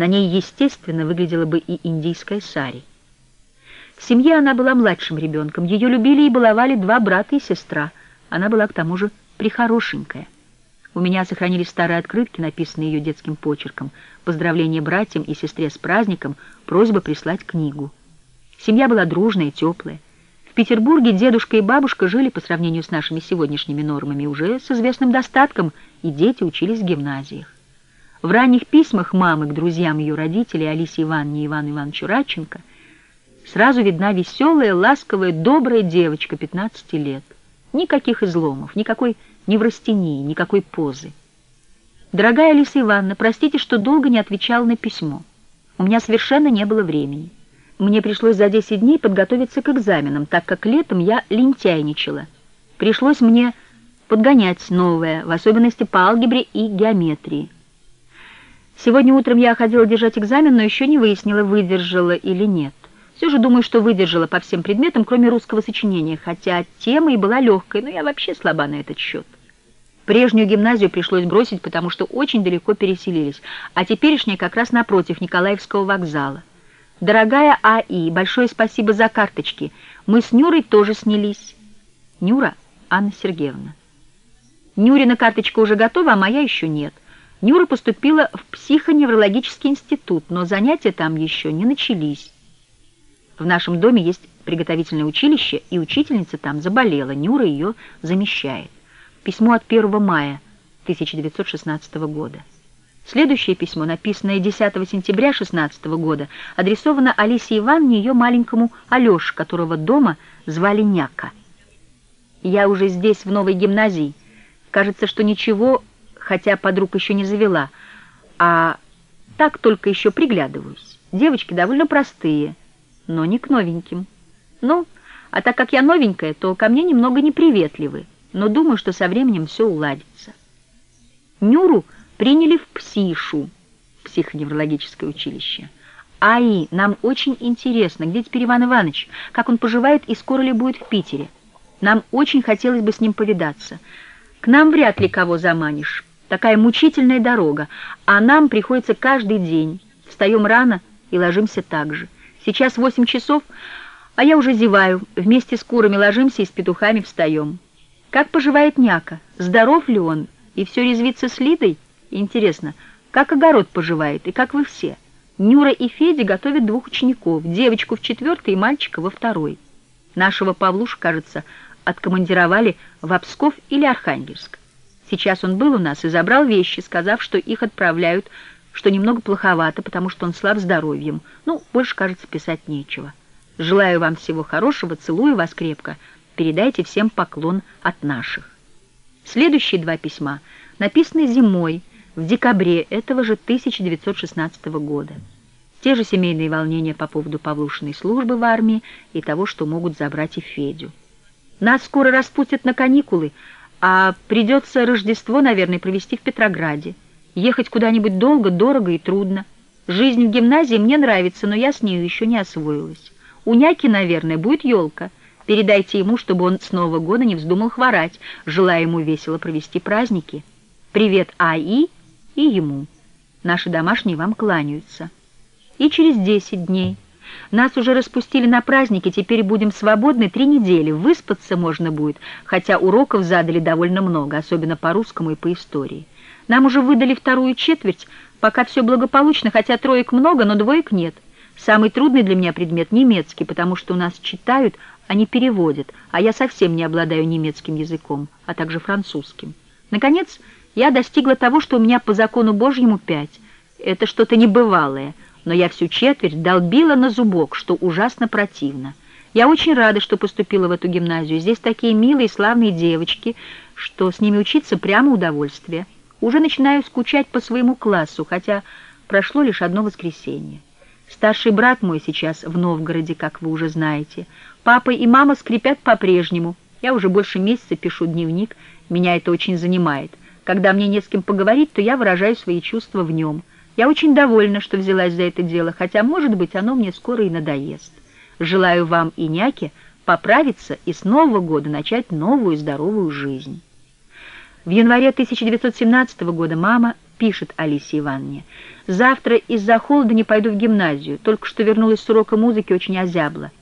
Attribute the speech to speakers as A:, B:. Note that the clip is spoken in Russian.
A: На ней, естественно, выглядела бы и индийская сари. В семье она была младшим ребенком. Ее любили и баловали два брата и сестра. Она была, к тому же, прехорошенькая. У меня сохранились старые открытки, написанные ее детским почерком, поздравления братьям и сестре с праздником, просьба прислать книгу. Семья была дружная и теплая. В Петербурге дедушка и бабушка жили, по сравнению с нашими сегодняшними нормами, уже с известным достатком, и дети учились в гимназиях. В ранних письмах мамы к друзьям ее родителей, Алисе Ивановне и Ивану Ивановичу Радченко, сразу видна веселая, ласковая, добрая девочка 15 лет. Никаких изломов, никакой неврастении, никакой позы. Дорогая Алиса Ивановна, простите, что долго не отвечала на письмо. У меня совершенно не было времени. Мне пришлось за 10 дней подготовиться к экзаменам, так как летом я лентяйничала. Пришлось мне подгонять новое, в особенности по алгебре и геометрии. Сегодня утром я ходила держать экзамен, но еще не выяснила, выдержала или нет. Все же думаю, что выдержала по всем предметам, кроме русского сочинения, хотя тема и была легкой, но я вообще слаба на этот счет. Прежнюю гимназию пришлось бросить, потому что очень далеко переселились, а теперешняя как раз напротив Николаевского вокзала. Дорогая А.И., большое спасибо за карточки. Мы с Нюрой тоже снялись. Нюра Анна Сергеевна. Нюрина карточка уже готова, а моя еще нет. Нюра поступила в психоневрологический институт, но занятия там еще не начались. В нашем доме есть приготовительное училище, и учительница там заболела. Нюра ее замещает. Письмо от 1 мая 1916 года. Следующее письмо, написанное 10 сентября 1916 года, адресовано Алисе Ивановне и ее маленькому Алёше, которого дома звали Няка. «Я уже здесь, в новой гимназии. Кажется, что ничего, хотя подруг еще не завела, а так только еще приглядываюсь. Девочки довольно простые, но не к новеньким. Ну, а так как я новенькая, то ко мне немного неприветливы, но думаю, что со временем все уладится». Нюру приняли в ПСИШУ, психоневрологическое училище. «АИ, нам очень интересно, где теперь Иван Иванович, как он поживает и скоро ли будет в Питере? Нам очень хотелось бы с ним повидаться. К нам вряд ли кого заманишь. Такая мучительная дорога, а нам приходится каждый день. Встаем рано и ложимся так же. Сейчас 8 часов, а я уже зеваю. Вместе с курами ложимся и с петухами встаем. Как поживает Няка? Здоров ли он? И все резвится с Лидой? Интересно, как огород поживает и как вы все? Нюра и Федя готовят 2 учеников, девочку в 4-й и мальчика во 2-й. Нашего Павлуша, кажется, откомандировали в Псков или Архангельск. Сейчас он был у нас и забрал вещи, сказав, что их отправляют, что немного плоховато, потому что он слаб здоровьем. Ну, больше, кажется, писать нечего. Желаю вам всего хорошего, целую вас крепко. Передайте всем поклон от наших. Следующие 2 письма написаны зимой, в декабре этого же 1916 года. Те же семейные волнения по поводу Павлушиной службы в армии и того, что могут забрать и Федю. Нас скоро распустят на каникулы, а придется Рождество, наверное, провести в Петрограде. Ехать куда-нибудь долго, дорого и трудно. Жизнь в гимназии мне нравится, но я с нею еще не освоилась. У Няки, наверное, будет елка. Передайте ему, чтобы он с Нового года не вздумал хворать. Желаю ему весело провести праздники. Привет А.И. и ему. Наши домашние вам кланяются. И через 10 дней. Нас уже распустили на праздники, теперь будем свободны 3 недели. Выспаться можно будет, хотя уроков задали довольно много, особенно по русскому и по истории. Нам уже выдали 2-ю четверть, пока все благополучно, хотя 3 много, но 2 нет. Самый трудный для меня предмет — немецкий, потому что у нас читают, а не переводят, а я совсем не обладаю немецким языком, а также французским. Наконец, я достигла того, что у меня по закону Божьему 5. Это что-то небывалое, но я всю четверть долбила на зубок, что ужасно противно. Я очень рада, что поступила в эту гимназию. Здесь такие милые и славные девочки, что с ними учиться прямо удовольствие. Уже начинаю скучать по своему классу, хотя прошло лишь 1 воскресенье. Старший брат мой сейчас в Новгороде, как вы уже знаете. Папа и мама скрипят по-прежнему. Я уже больше месяца пишу дневник, меня это очень занимает. Когда мне не с кем поговорить, то я выражаю свои чувства в нем. Я очень довольна, что взялась за это дело, хотя, может быть, оно мне скоро и надоест. Желаю вам и Няке поправиться и с Нового года начать новую здоровую жизнь. В январе 1917 года мама пишет Алисе Ивановне: «Завтра из-за холода не пойду в гимназию. Только что вернулась с урока музыки, очень озябла.